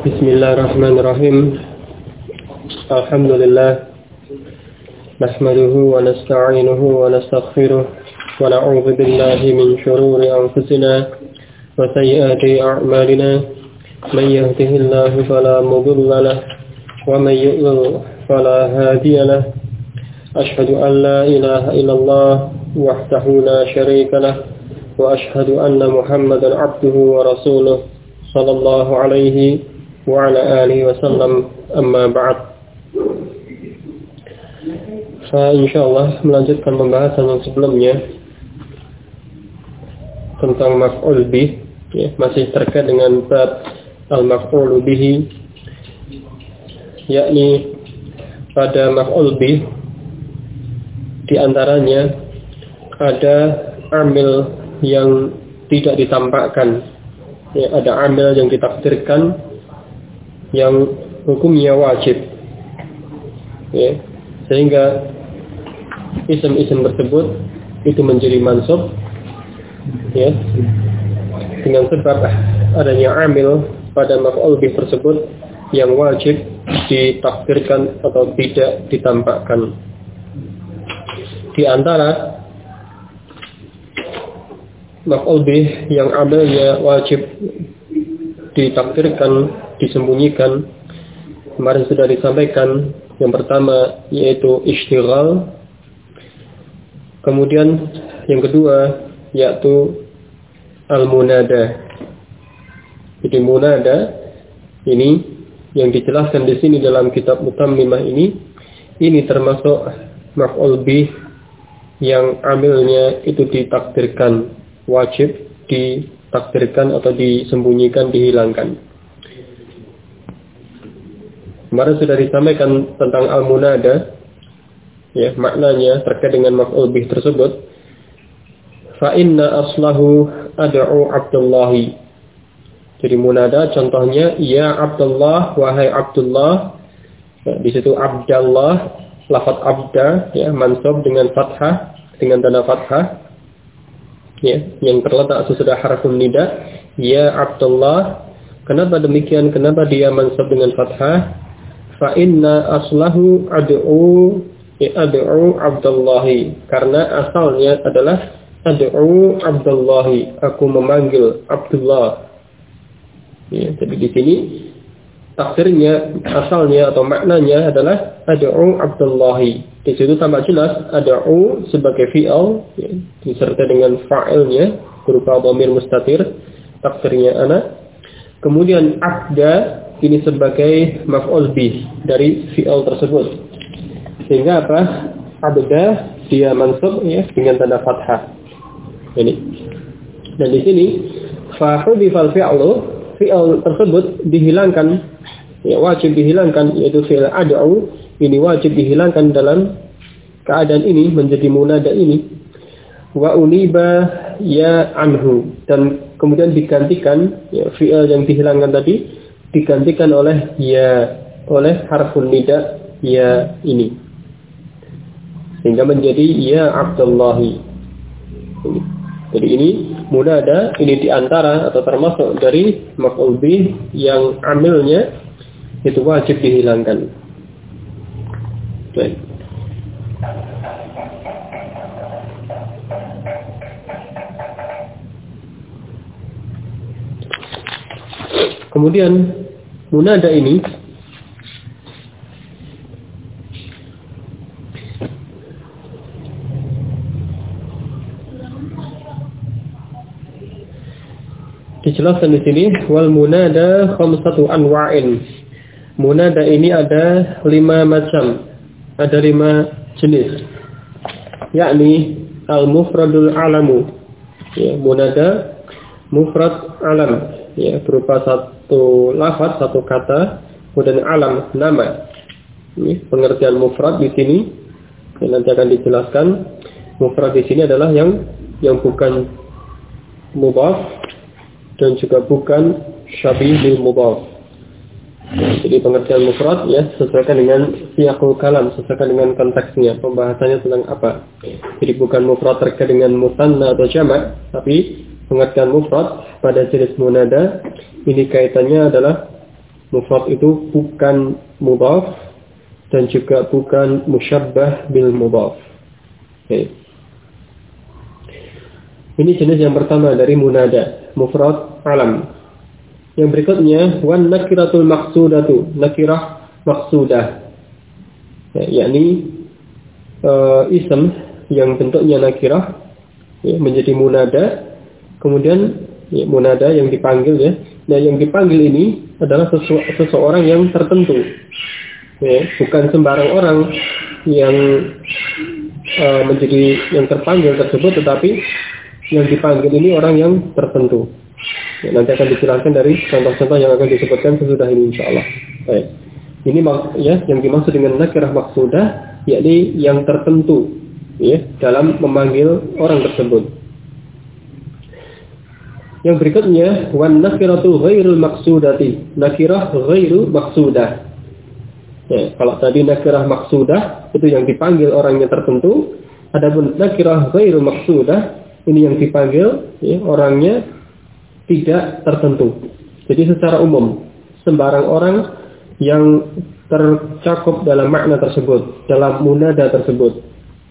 Bismillahirrahmanirrahim. Alhamdulillah. Nahmaduhu wa nasta'inuhu wa nastaghfiruh wa na'udzu billahi min shururi anfusina wa sayyiati a'malina. Man yahdihillahu fala mudilla lahu wa man yudlil fala hadiya lahu. Ashhadu an la ilaha illallah wahdahu la syarika lahu wa ashhadu anna Muhammadan 'abduhu wa rasuluh sallallahu alaihi wa ala alihi wasallam, amma ba'd. Insyaallah melanjutkan pembahasan yang sebelumnya tentang maf'ul bih, ya, masih terkait dengan bab al-maf'ul bihi, yakni pada maf'ul bih di antaranya ada amil yang tidak ditampakkan, ya, ada amil yang ditakdirkan yang hukumnya wajib, ya, sehingga isim-isim tersebut itu menjadi mansub, ya, dengan sebab adanya amil pada maf'ul bih tersebut yang wajib ditakdirkan atau tidak ditampakkan. Di antara maf'ul bih yang amilnya wajib ditakdirkan, disembunyikan, kemarin sudah disampaikan. Yang pertama yaitu istighal, kemudian yang kedua yaitu al-munada. Jadi munada ini yang dijelaskan di sini dalam kitab Mutammimah ini termasuk maf'ul bih yang amilnya itu ditakdirkan, wajib ditakdirkan atau disembunyikan, dihilangkan. Kemarin sudah disampaikan tentang al-munada, ya, maknanya terkait dengan maf'ul bih tersebut. Fa inna aslahu ad'u Abdullahi. Jadi munada contohnya ya Abdullah, wahai Abdullah. Ya, di situ Abdallah, lafaz abda, ya, mansub dengan fathah, dengan tanda fathah, ya, yang terletak sesudah harfun nida, ya Abdullah. Kenapa demikian? Kenapa dia mansub dengan fathah? Fa inna aslahu ad'u Abdullahi, karena asalnya adalah ad'u Abdullahi, aku memanggil Abdullah. Ya, jadi di sini takdirnya, asalnya atau maknanya adalah ad'u Abdullahi. Di situ tampak jelas ad'u sebagai fi'il, ya, disertai dengan fa'ilnya berupa dhamir mustatir, takdirnya ana. Kemudian abda ini sebagai maf'ul bih dari fi'il tersebut. Sehingga apa? Abda dia mansub, ya, dengan tanda fathah. Ini. Dan di sini fa hudifal fi'lu, fi'il tersebut dihilangkan, ya, wajib dihilangkan, yaitu fi'il ad'u ini wajib dihilangkan dalam keadaan ini, menjadi munada ini. Wa uniba ya anhu, dan kemudian digantikan, ya, fi'il yang dihilangkan tadi digantikan oleh ya, oleh harfun nida ya ini, sehingga menjadi ya Abdullahi. Jadi ini munada, ini diantara atau termasuk dari maf'ul bih yang amilnya itu wajib dihilangkan. Baik. Kemudian munada ini dijelaskan di sini, wal munada khamsatu anwa'in. Munada ini ada 5 macam, ada 5 jenis, yakni al-mufradul alamu, ya, munada mufrad alam, ya, berupa satu lafaz, satu kata, kemudian alam, nama. Ini pengertian mufrad di sini, ya, nanti akan dijelaskan. Mufrad di sini adalah yang bukan mudhaf dan juga bukan syabih bil mudhaf. Ya, jadi pengertian mufrad, ya, sesuaikan dengan siyaqul kalam, sesuaikan dengan konteksnya, pembahasannya tentang apa. Jadi bukan mufrad terkait dengan musanna atau jamak, tapi pengertian mufrad pada jenis munada ini kaitannya adalah Mufrad itu bukan mudhaf dan juga bukan musyabbah bil mudhaf. Okay. Ini jenis yang pertama dari munada, mufrad alam. Yang berikutnya wan nakiratul maqsudatu, nakirah maqsudah. Yakni ism yang bentuknya nakirah menjadi munada, kemudian munada yang dipanggil ya. Nah, yang dipanggil ini adalah seseorang yang tertentu. Bukan sembarang orang yang menjadi yang terpanggil tersebut, tetapi yang dipanggil ini orang yang tertentu. Nanti akan dijelaskan dari contoh-contoh yang akan disebutkan sesudah ini insyaallah. Baik. Ini yang dimaksud dengan nakirah maqsudah, yakni yang tertentu ya dalam memanggil orang tersebut. Yang berikutnya wan nakiratu ghairul maqsudati, nakirah ghairu maqsudah. Kalau tadi nakirah maqsudah itu yang dipanggil orangnya tertentu, adapun nakirah ghairu maqsudah ini yang dipanggil ya, orangnya tidak tertentu. Jadi secara umum sembarang orang yang tercakup dalam makna tersebut, dalam munada tersebut.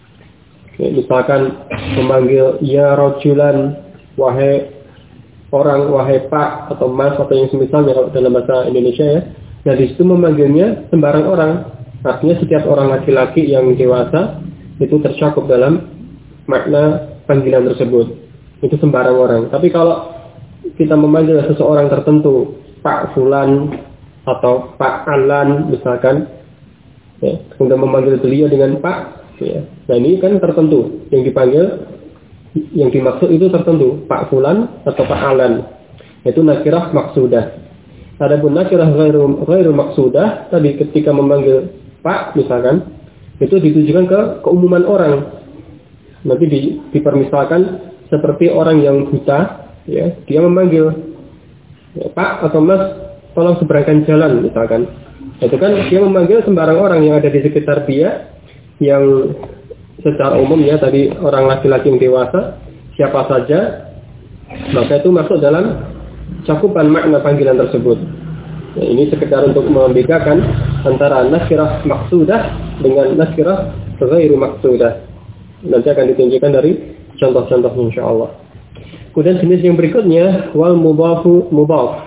Misalkan memanggil ya rajulan, wahai orang, wahai pak atau mas atau yang semisalnya kalau dalam bahasa Indonesia ya. Nah di situ memanggilnya sembarang orang. Artinya setiap orang laki-laki yang dewasa itu tercakup dalam makna panggilan tersebut. Itu sembarang orang. Tapi kalau kita memanggil seseorang tertentu, Pak Fulan atau Pak Alan misalkan, ya, kemudian memanggil beliau dengan Pak, ya. Nah ini kan tertentu yang dipanggil. Yang dimaksud itu tertentu, Pak Fulan atau Pak Alan. Itu nakirah maksudah. Adapun nakirah ghairu maksudah, tadi ketika memanggil Pak misalkan, itu ditujukan ke keumuman orang. Nanti dipermisalkan seperti orang yang buta, ya, dia memanggil ya, Pak atau Mas, tolong seberangkan jalan misalkan. Itu kan dia memanggil sembarang orang yang ada di sekitar dia, yang secara umum ya tadi orang laki-laki yang dewasa, siapa saja, maka itu masuk dalam cakupan makna panggilan tersebut. Nah, ini sekedar untuk membedakan antara nakirah maksudah dengan nakirah ghairu maksudah. Nanti akan ditunjukkan dari contoh-contohnya insyaallah. Kemudian jenis yang berikutnya wal mudhafu mudhaf.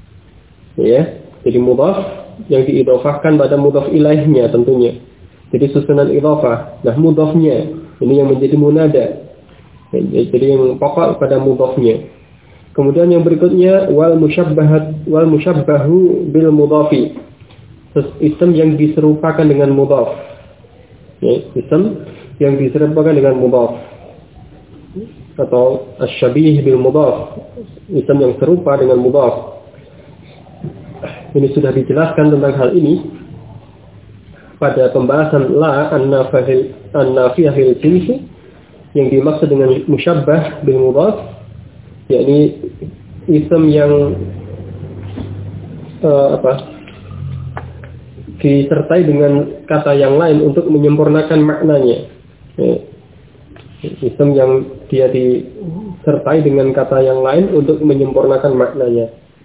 Ya, jadi mudhaf yang diidhofahkan pada mudhaf ilaihnya tentunya. Jadi susunan idhofah. Nah, mudhafnya ini yang menjadi munada. Jadi yang pokok pada mudhafnya. Kemudian yang berikutnya wal musyabbahu bil mudhafi. Isim yang diserupakan dengan mudhaf. Ya, isim yang diserupakan dengan mudhaf. Atau asyabih bil mudhaf. Isim yang serupa dengan mudhaf. Ini sudah dijelaskan tentang hal ini pada pembahasan la an-nafiyahil jinsi, yang dimaksud dengan musyabbah bil mudhaf, yakni isim yang disertai dengan kata yang lain untuk menyempurnakan maknanya. Isim yang dia disertai dengan kata yang lain untuk menyempurnakan maknanya.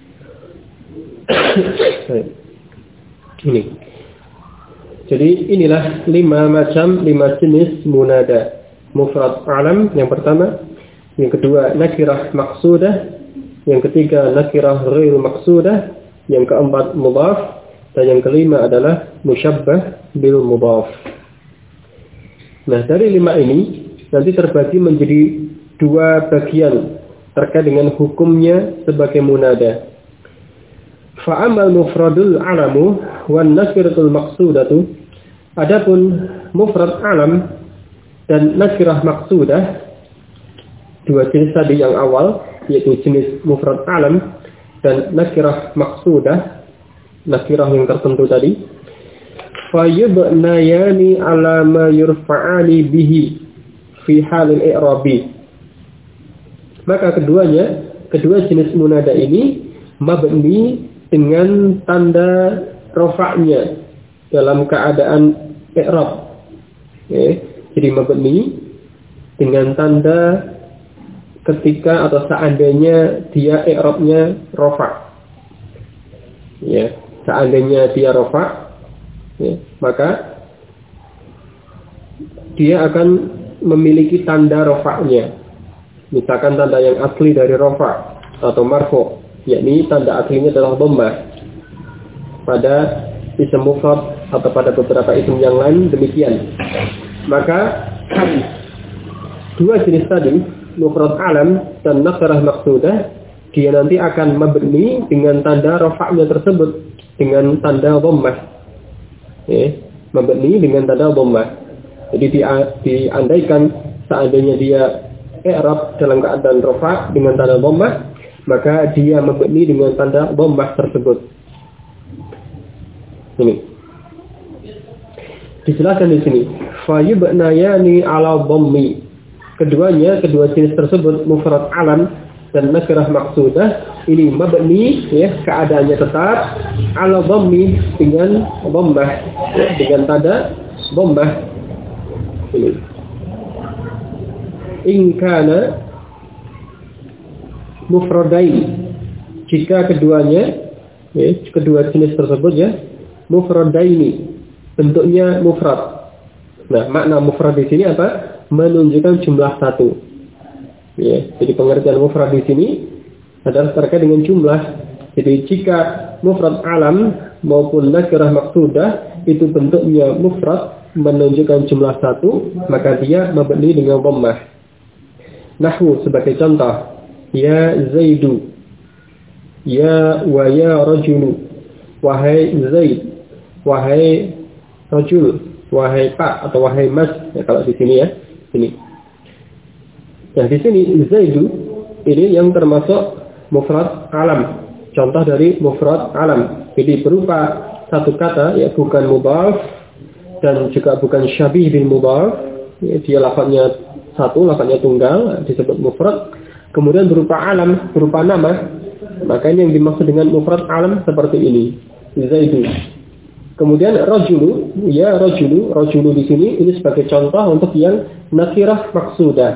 Ini. Jadi inilah 5 jenis munada. Mufrad alam yang pertama, yang kedua nakirah maksudah, yang ketiga nakirah ghairu maksudah, yang keempat mudhaf, dan yang kelima adalah musyabbah bil mudhaf. Nah, dari 5 ini nanti terbagi menjadi 2 bagian terkait dengan hukumnya sebagai munada. Fa'amal mufradul alamu wan nakiratul maksudatu. Adapun mufrad alam dan nakirah maksudah, 2 jenis tadi yang awal, yaitu jenis mufrad alam dan nakirah maksudah, nakirah yang tertentu tadi, fayubnayani ala ma yurfa'ani bihi fi halil i'rabi. Maka kedua jenis munada ini mabni dengan tanda rafa'nya dalam keadaan i'rab. Jadi mabni dengan tanda ketika atau seandainya dia i'rabnya rafa'. Ya, seandainya dia rafa, ya, maka dia akan memiliki tanda rafa'nya. Misalkan tanda yang asli dari rafa atau marfu, yakni tanda aslinya adalah dhammah pada isim mufrad atau pada beberapa isim yang lain demikian. Maka dua jenis tadi, mufrad alam dan nakirah maqsudah, dia nanti akan mabni dengan tanda rafa'nya tersebut dengan tanda dhammah. Ya, mabni dengan tanda dhammah. Jadi diandaikan seandainya dia i'rab dalam keadaan rafa' dengan tanda dhammah, maka dia mabni dengan tanda dhammah tersebut. Ini dijelaskan di sini. Fa yubnayani ala dhammi. Kedua jenis tersebut, mufrad alam dan nakirah maqsudah, ini mabni, ya, keadaannya tetap ala dhammi dengan dhammah, ya, dengan tanda dhammah. Ini in kana mufradain, jika keduanya, ya, kedua jenis tersebut, ya, mufradaini, bentuknya mufrad. Nah, makna mufrad di sini apa? Menunjukkan jumlah satu. Ya, jadi pengertian mufrad di sini adalah terkait dengan jumlah. Jadi jika mufrad alam maupun nakirah maqsudah itu bentuknya mufrad menunjukkan jumlah satu, maka dia mabni dengan dhammah. Nahwu sebagai contoh, ya Zaidu, ya wa ya rajulu, wahai Zaid, wahai rajul, wahai Pak atau wahai Mas, ya, kalau di sini, ya. Ini. Nah, di sini Zaidu ini yang termasuk mufrad alam. Contoh dari mufrad alam. Jadi berupa satu kata, ya, bukan mudhaf dan juga bukan syabih bil mudhaf. Ya, dia lafadznya satu, lafadznya tunggal, disebut mufrad. Kemudian berupa alam, berupa nama. Makanya yang dimaksud dengan mufrad alam seperti ini. Zaidu. Kemudian rajulu, ya rajulu di sini ini sebagai contoh untuk yang nakirah maqsudah.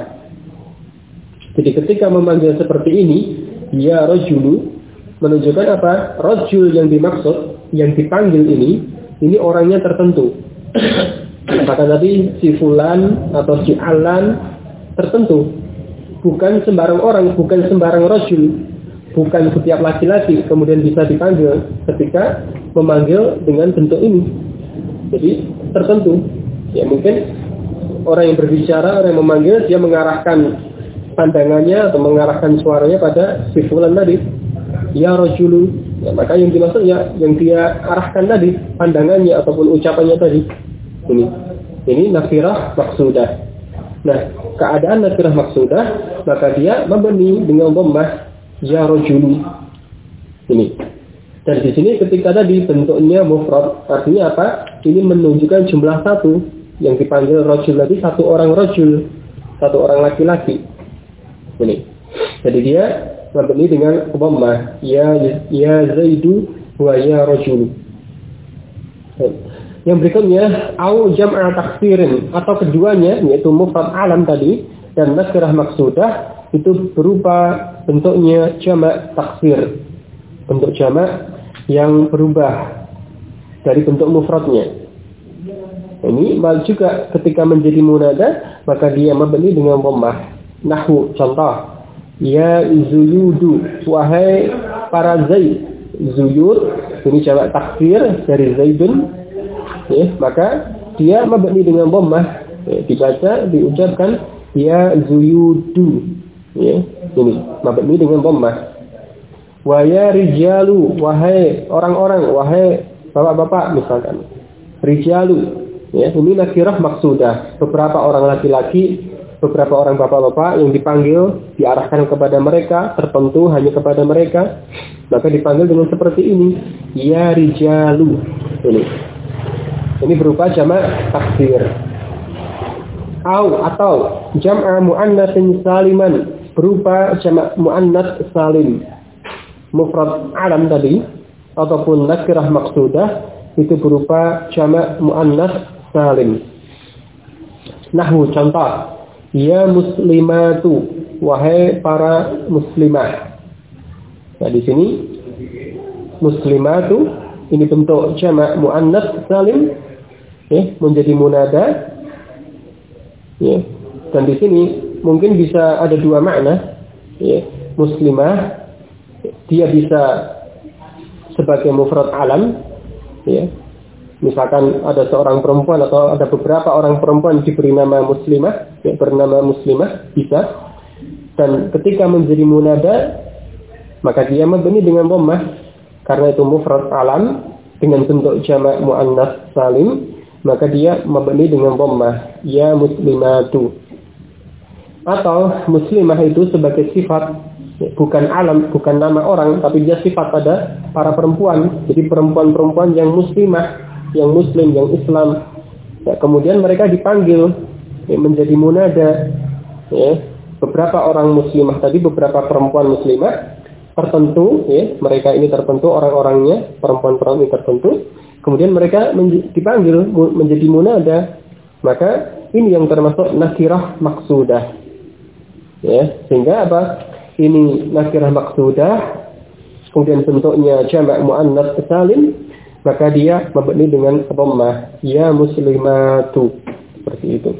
Jadi ketika memanggil seperti ini, ya rajulu, menunjukkan apa? Rajul yang dimaksud, yang dipanggil ini orangnya tertentu. Kata tadi si fulan atau si alan tertentu. Bukan sembarang orang, bukan sembarang rajul. Bukan setiap laki-laki kemudian bisa dipanggil ketika memanggil dengan bentuk ini. Jadi tertentu. Ya, mungkin orang yang berbicara, orang yang memanggil, dia mengarahkan pandangannya atau mengarahkan suaranya pada si fulan tadi. Ya rajulu. Ya, maka yang dimaksud, ya, yang dia arahkan tadi pandangannya ataupun ucapannya tadi. Ini nakirah maqsudah. Nah, keadaan nakirah maqsudah, maka dia mabni dengan dhammah, ya rajulu. Ini. Dan di sini ketika tadi bentuknya mufrad, artinya apa? Ini menunjukkan jumlah satu. Yang dipanggil rajul tadi satu orang rajul, satu orang laki-laki. Ini. Jadi dia mabni dengan dhammah, ya Zaidu wa ya rajul. Yang berikutnya au jam'a taksirin, atau keduanya yaitu mufrad alam tadi dan nakirah maqsudah itu berupa bentuknya jamak taksir, bentuk jamak yang berubah dari bentuk mufradnya. Ini juga ketika menjadi munada maka dia mabni dengan dhammah. Nahwu contoh, ya zuyudu, wahai para Zaid. Zuyud ini jamak taksir dari Zaidun, ya, maka dia mabni dengan dhammah, ya, dibaca diucapkan ya zuyudu, ya, ini mabni dengan dhammah. Wa ya rijalu, wahai orang-orang, wahai bapak-bapak misalkan. Rijalu, ya, ini nakirah maqsudah, beberapa orang laki-laki, beberapa orang bapak-bapak yang dipanggil, diarahkan kepada mereka, tertentu hanya kepada mereka, maka dipanggil dengan seperti ini, ya rijalu. Ini berupa jamak taksir. Atau jam'a muannatsin saliman, berupa jamak muannats salim. Mufrad alam tadi ataupun nakirah maqsudah itu berupa jamak muannats salim. Nahwu contoh, ya muslimatu, wahai para muslimah. Nah, di sini muslimatu ini bentuk jamak muannats salim, ya, menjadi munada, ya. Dan di sini mungkin bisa ada dua makna, ya. Muslimah dia bisa sebagai mufrad alam, ya. Misalkan ada seorang perempuan atau ada beberapa orang perempuan diberi nama muslimah, ya, bernama muslimah bisa. Dan ketika menjadi munada, maka dia mabni dengan dhammah karena itu mufrad alam dengan bentuk jamak muannats salim, maka dia mabni dengan dhammah, ya muslimatu. Atau muslimah itu sebagai sifat, bukan alam, bukan nama orang, tapi dia sifat pada para perempuan. Jadi perempuan-perempuan yang muslimah, yang muslim, yang Islam, ya, kemudian mereka dipanggil, ya, menjadi munada, ya. Beberapa orang muslimah tadi, beberapa perempuan muslimah tertentu, ya, mereka ini tertentu orang-orangnya, perempuan-perempuan ini tertentu, kemudian mereka dipanggil menjadi munada, maka ini yang termasuk nakirah maksudah, ya. Sehingga apa? Ini nakirah maksudah, kemudian bentuknya jamak muannats salim, maka dia mabni dengan dhammah, ya muslimatu, seperti itu.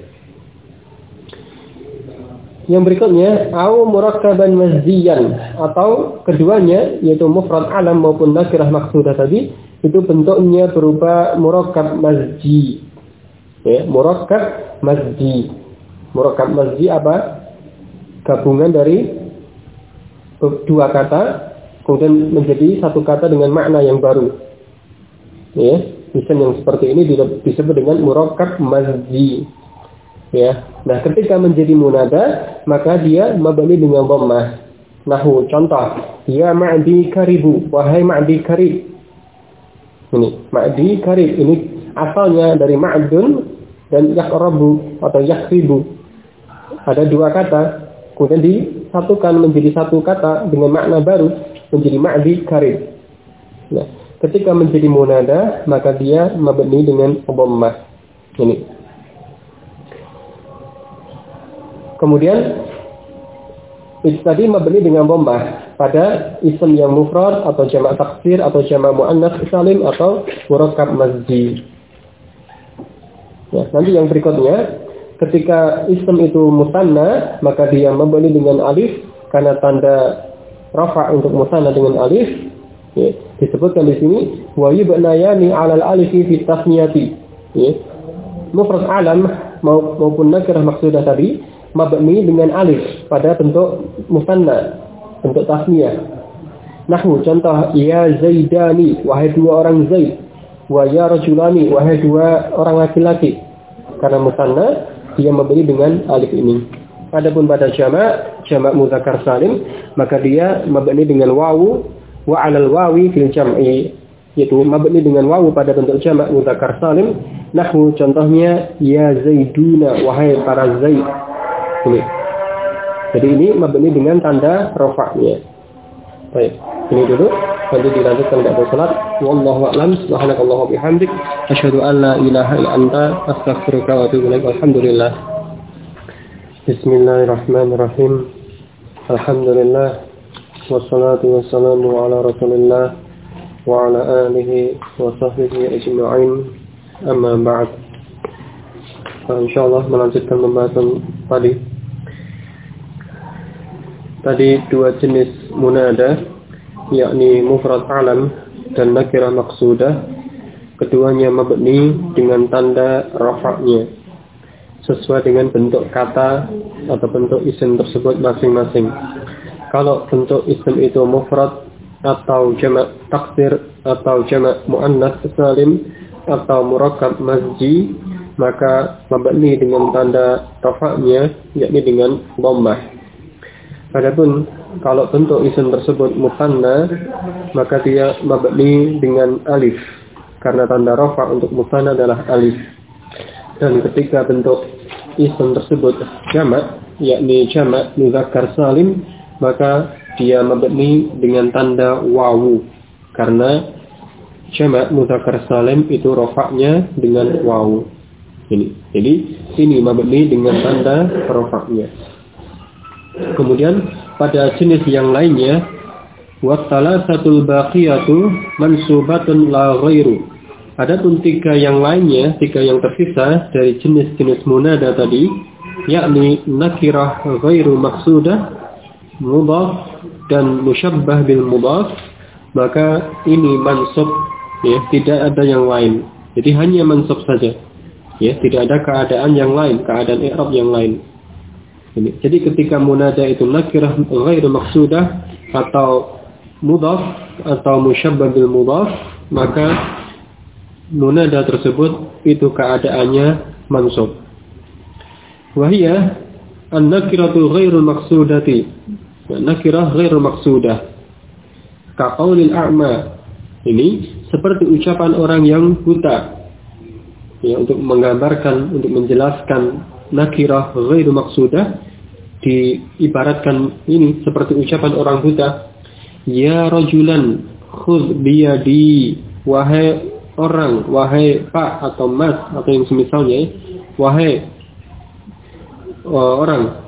Yang berikutnya, au murakkaban mazdiyan, atau keduanya yaitu mufrad alam maupun nakirah maksudah tadi itu bentuknya berupa murakkab mazdi. Ya, murakkab mazdi. Murakkab mazdi apa? Gabungan dari dua kata kemudian menjadi satu kata dengan makna yang baru. Ya, isim yang seperti ini disebut dengan murakkab mazdi. Ya, nah ketika menjadi munada maka dia mabni dengan dhammah. Nahu contoh, ya ma'di karibu, wahai ma'di karib. Ini ma'di karib ini asalnya dari ma'dun dan yaqrabu atau yakribu. Ada dua kata, kemudian disatukan menjadi satu kata dengan makna baru menjadi ma'di karib. Nah, ketika menjadi munada maka dia mabni dengan dhammah. Ini. Kemudian itu tadi mabni dengan dhammah pada isim yang mufrad atau jamak taksir atau jamak muannats salim atau murakkab mazdi. Ya, nanti yang berikutnya ketika isim itu musanna maka dia mabni dengan alif karena tanda rafa untuk musanna dengan alif. Ya, disebutkan di sini wa yubnayani 'alal alifi fi tasniyati. Ya. Mufrad alam maupun nakirah maksudah tadi mabni dengan alif pada bentuk musanna, bentuk tasniyah. Nahwu contoh, ya zaidani, wahai dua orang zaid, wa ya rajulani, wahai dua orang laki-laki. Karena musanna dia mabni dengan alif ini. Adapun pada jamak mudzakkar salim, maka dia mabni dengan wawu wa 'alal wawi fil jam'i, yaitu mabni dengan wawu pada bentuk jamak mudzakkar salim. Nahwu contohnya, ya zaiduna, wahai para zaid. Ini. Jadi ini mabni dengan tanda rafa'nya. Baik, ini dulu. Nanti dilanjutkan pada salat. Wallahu a'lam. Subhanakallahumma bihamdik, asyhadu an la ilaha illa anta, astaghfiruka wa atubu ilaik. Alhamdulillah. Bismillahirrahmanirrahim. Alhamdulillah. Wassalatu wassalamu ala Rasulillah wa ala alihi wa sahbihi ajma'in. Amma ba'd. Insyaallah melanjutkan pembahasan tadi. Tadi dua jenis munada, yakni mufrad alam dan nakirah maksudah. Keduanya mabni dengan tanda rafa'nya sesuai dengan bentuk kata atau bentuk isim tersebut masing-masing. Kalau bentuk isim itu mufrad atau jamak taksir atau jamak muannats salim atau murakkab mazdi, maka mabni dengan tanda rafa'nya yakni dengan dhammah. Adapun kalau bentuk isim tersebut musanna, maka dia mabni dengan alif karena tanda rafa untuk musanna adalah alif. Dan ketika bentuk isim tersebut jamak, yakni jamak mudzakkar salim, maka dia mabni dengan tanda wawu karena jamak mudzakkar salim itu rafa'nya dengan wawu. Ini. Jadi ini mabni dengan tanda rafa'nya. Kemudian pada jenis yang lainnya, Wattalasatul baqiyatu mansubatun la ghairu. Adapun tiga yang lainnya, tiga yang tersisa dari jenis-jenis munada tadi, yakni nakirah ghairu maksudah, mudhaf dan musyabbah bil mudhaf, maka ini mansub, ya, tidak ada yang lain. Jadi hanya mansub saja. Ya, tidak ada keadaan yang lain, keadaan i'rab yang lain. Ini. Jadi ketika munada itu nakirah ghairu maksudah atau mudhaf atau musyabbah bil mudhaf, maka munada tersebut itu keadaannya mansub. Wahia an-nakiratul ghairu maksudati. Nakirah ghairu maksudah. Ka qaulil a'ma. Ini seperti ucapan orang yang buta. Ya, untuk menggambarkan, untuk menjelaskan nakirah ghairu maksudah, diibaratkan ini seperti ucapan orang buta. Ya rajulan khudh biyadi, wahai orang, wahai pak atau mas atau yang semisalnya, wahai orang,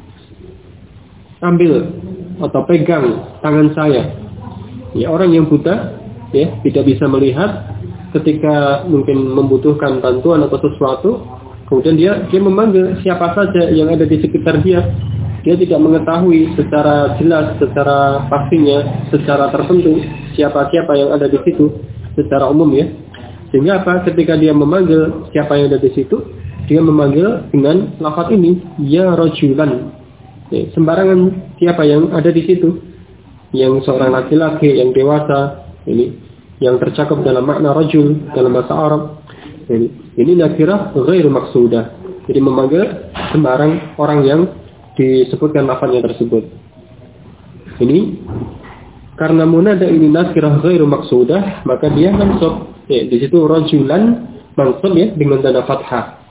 ambil atau pegang tangan saya. Ya, orang yang buta, ya, tidak bisa melihat, ketika mungkin membutuhkan bantuan atau sesuatu, kemudian dia memanggil siapa saja yang ada di sekitar dia. Dia tidak mengetahui secara jelas, secara pastinya, secara tertentu siapa-siapa yang ada di situ secara umum, ya. Sehingga apa? Ketika dia memanggil siapa yang ada di situ, dia memanggil dengan lafaz ini, ya rajulan. Ya, sembarangan siapa yang ada di situ, yang seorang laki-laki yang dewasa, ini yang tercakup dalam makna rajul dalam bahasa Arab. Ini nakirah ghairu maksudah. Jadi memanggil sembarang orang yang disebutkan lafaznya tersebut. Ini karena munada ini nakirah ghairu maksudah, maka dia mansub. Ya, di situ rajulan mansub, ya, dengan tanda fathah.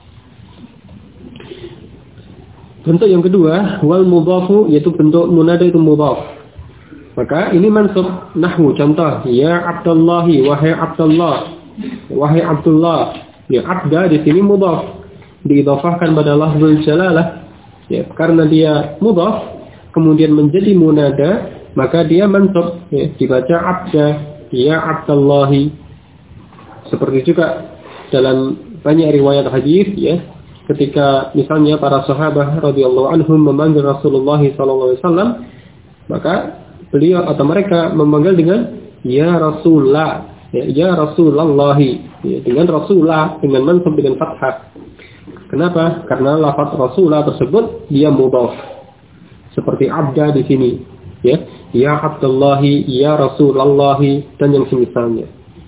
Bentuk yang kedua, wal mudhafu, yaitu bentuk munada itu mudhaf. Maka ini mansub. Nahwu, contoh, ya Abdullahi, wahai Abdullah, wahai Abdullah. Ya, abda di sini mudhaf, diidhafahkan pada lafzul jalalah. Ya, karena dia mudhaf kemudian menjadi munada, maka dia mansub, ya, dibaca abda, ya Abdullahi. Seperti juga dalam banyak riwayat hadis, ya, ketika misalnya para sahabat radhiyallahu anhum memanggil Rasulullah sallallahu alaihi wasallam, maka beliau atau mereka memanggil dengan ya Rasulullah, ya Rasulullah, ya, dengan Rasulullah, dengan mansub dengan fathah. Kenapa? Karena lafaz Rasulullah tersebut dia mudhaf. Seperti abda di sini, ya Abdullahi, ya Rasulullah dan yang semisalnya.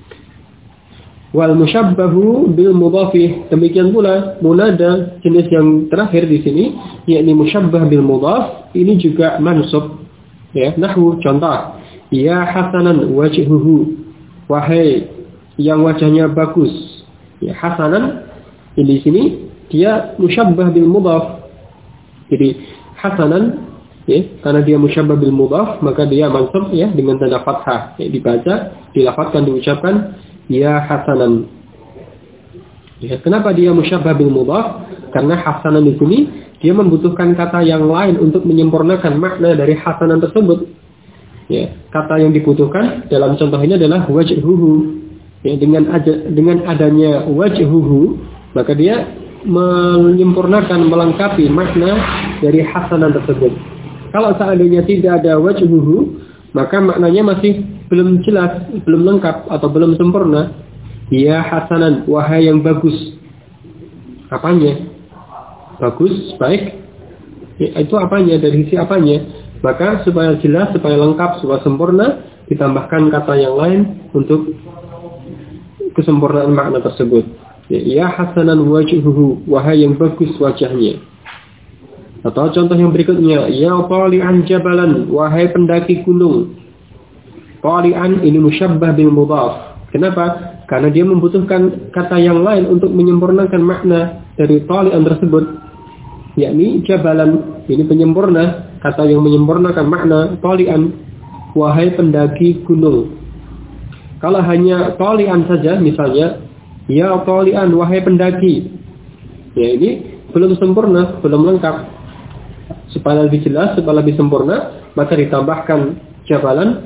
Wal musyabbahu bil mudhafih, demikian pula munada jenis yang terakhir di sini, yakni musyabbah bil mudhaf, ini juga mansub. Ya, nahwu, contoh, ya hasanan wajhuhu, wahai yang wajahnya bagus. Ya, hasanan ini di sini dia musyabbah bil mudhaf. Jadi hasanan, ya, karena dia musyabbah bil mudhaf, maka dia mansub, ya, dengan tanda fathah. Ya, dibaca, dilafadzkan, diucapkan ya hasanan. Ya, kenapa dia musyabbah bil mudhaf? Karena hasanan di sini dia membutuhkan kata yang lain untuk menyempurnakan makna dari hasanan tersebut. Ya, kata yang dibutuhkan dalam contoh ini adalah wajhuhu. Ya, dengan adanya wajhuhu, maka dia menyempurnakan, melengkapi makna dari hasanan tersebut. Kalau seandainya tidak ada wajhuhu, maka maknanya masih belum jelas, belum lengkap atau belum sempurna. Ya hasanan, wahai yang bagus. Apanya? Bagus, baik. Ya, itu apanya? Dari sisi apanya? Maka supaya jelas, supaya lengkap, supaya sempurna, ditambahkan kata yang lain untuk kesempurnaan makna tersebut. Ya hasanan wajhuhu, wahai yang bagus wajahnya. Atau contoh yang berikutnya, ya tali'an jabalan, wahai pendaki gunung. Tali'an ini musyabbah bil mudhaf. Kenapa? Karena dia membutuhkan kata yang lain untuk menyempurnakan makna dari tali'an tersebut, yakni jabalan. Ini penyempurna, kata yang menyempurnakan makna tali'an, wahai pendaki gunung. Kalau hanya tali'an saja, misalnya ya tali'an, wahai pendaki, ya ini belum sempurna, belum lengkap. Supaya lebih jelas, supaya lebih sempurna, maka ditambahkan jabalan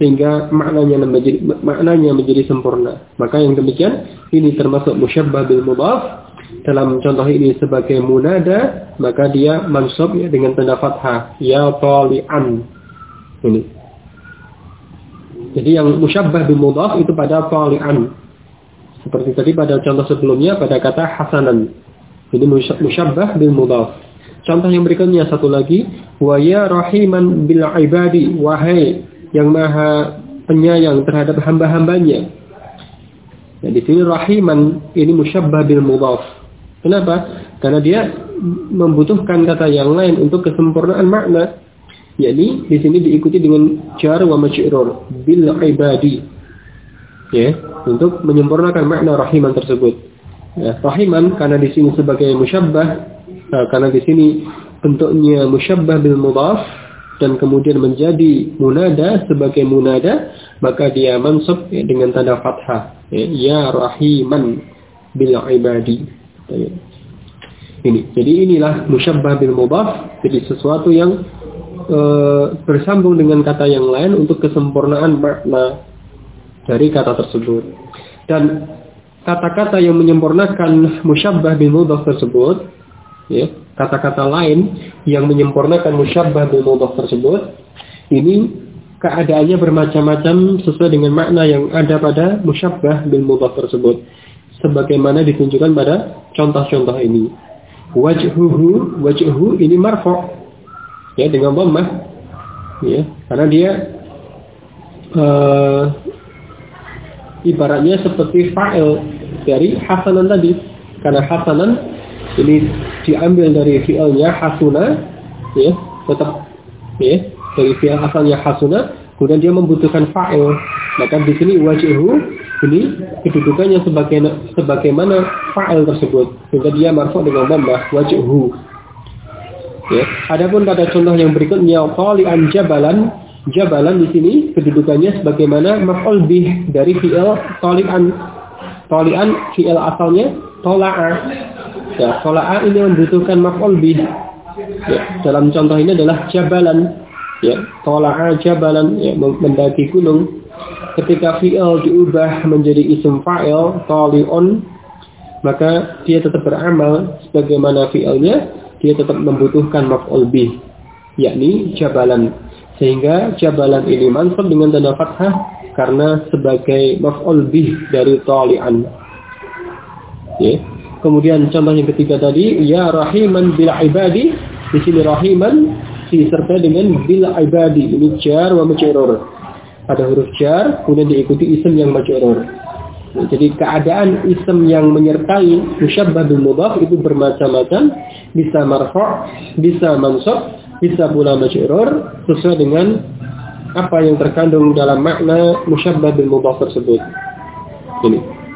sehingga maknanya menjadi sempurna. Maka yang demikian ini termasuk musyabbah bil mudhaf. Dalam contoh ini sebagai munada, maka dia mansub ya, dengan tanda fathah, ya tali'an. Ini. Jadi yang musyabbah bil mudhaf itu pada tali'an. Seperti tadi pada contoh sebelumnya pada kata hasanan. Ini musyabbah bil mudhaf. Contoh yang berikutnya satu lagi, wa ya rahiman bil ibadi, wahai yang maha penyayang terhadap hamba-hambanya. Nah, di sini rahiman ini musyabbah bil mudhaf. Kenapa? Karena dia membutuhkan kata yang lain untuk kesempurnaan makna. Yakni di sini diikuti dengan jar wa majrur bil ibadi. Ya, untuk menyempurnakan makna rahiman tersebut. Ya, rahiman karena di sini sebagai musyabbah, karena di sini bentuknya musyabbah bil mudhaf dan kemudian menjadi munada sebagai munada, maka dia mansub ya, dengan tanda fathah. Ya rahiman bil ibadi. Ini. Jadi inilah musyabbah bil mudhaf, jadi sesuatu yang bersambung dengan kata yang lain untuk kesempurnaan makna dari kata tersebut. Dan kata-kata yang menyempurnakan musyabbah bil mudhaf tersebut, ya, kata-kata lain yang menyempurnakan musyabbah bil mudhaf tersebut, ini keadaannya bermacam-macam sesuai dengan makna yang ada pada musyabbah bil mudhaf tersebut. Sebagaimana ditunjukkan pada contoh-contoh ini. Wajhuhu ini marfu' ya dengan dhammah, ya, karena dia ibaratnya seperti fa'il dari hasanan tadi. Karena hasanan ini diambil dari fi'ilnya hasuna, ya, tetap ya, dari fi'il asalnya hasuna, kemudian dia membutuhkan fa'il. Maka di sini wajhu ini kedudukannya sebagaimana fa'il tersebut, sehingga dia marfu' dengan dhammah wajhu. Ya. Adapun pada contoh yang berikutnya tali'an jabalan, jabalan di sini kedudukannya sebagaimana maf'ul bih dari fi'il tali'an. Tali'an fi'il asalnya tola'a. Ya, tola'a ini membutuhkan maf'ul bih. Ya, dalam contoh ini adalah jabalan. Ya, tola'a jabalan, ya, mendaki gunung. Ketika fi'il diubah menjadi isim fa'il tali'un, maka dia tetap beramal sebagaimana fi'ilnya, dia tetap membutuhkan maf'ul bih, yakni jabalan. Sehingga jabalan ini mansub dengan tanda fathah karena sebagai maf'ul bih dari tali'an. Ya. Kemudian contoh yang ketiga tadi, ya rahiman bil ibadi, di sini rahiman disertai dengan bil ibadi, ini jar wa majrur. Ada huruf jar, kemudian diikuti isim yang majrur. Nah, jadi keadaan isim yang menyertai musyabbah bil mudhaf itu bermacam-macam, bisa marfu', bisa mansub, bisa pula majrur sesuai dengan apa yang terkandung dalam makna musyabbah bil mudhaf tersebut. Ini.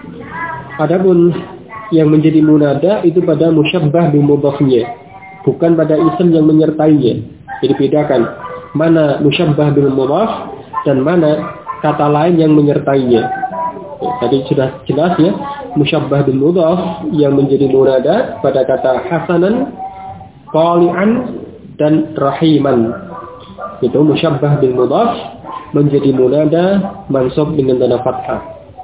Adapun yang menjadi munada itu pada musyabbah bil mudhafnya, bukan pada isim yang menyertainya. Jadi bedakan mana musyabbah bil mudhaf dan mana kata lain yang menyertainya. Ya, tadi sudah jelas ya, musyabbah bil mudhaf yang menjadi munada pada kata hasanan, tali'an dan rahiman. Itu musyabbah bil mudhaf menjadi munada mansub dengan tanda fathah.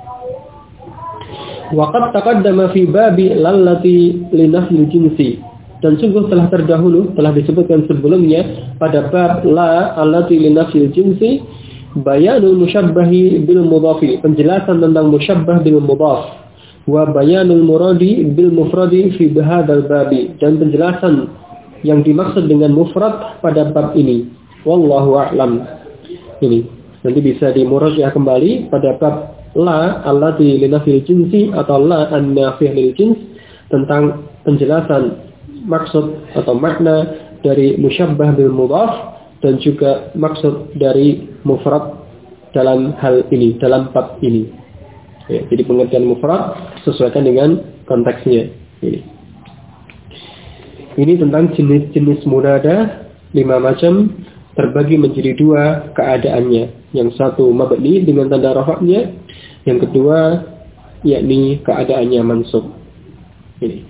Waqad taqaddama fi babi lallati linafil jinsi, dan sungguh telah terdahulu, telah disebutkan sebelumnya pada bab la allati linafil jinsi, bayanul musyabbahi bil mudhafi, penjelasan tentang musyabbah bil mudhaf, wa bayanul muradi bil mufradi fi hadzal babi, dan penjelasan yang dimaksud dengan mufrad pada bab ini. Wallahu a'lam. Ini nanti bisa dimurajaah kembali pada bab la allati linafil jinsi atau la an-nafiyah lil jins, tentang penjelasan maksud atau makna dari musyabbah bil mudhaf dan juga maksud dari mufrad dalam hal ini, dalam bab ini. Ya, jadi pengertian mufrad sesuaikan dengan konteksnya. Ini tentang jenis-jenis munada 5 macam, terbagi menjadi 2 keadaannya. Yang satu mabni dengan tanda rafa'nya, yang kedua yakni keadaannya mansub. Ini.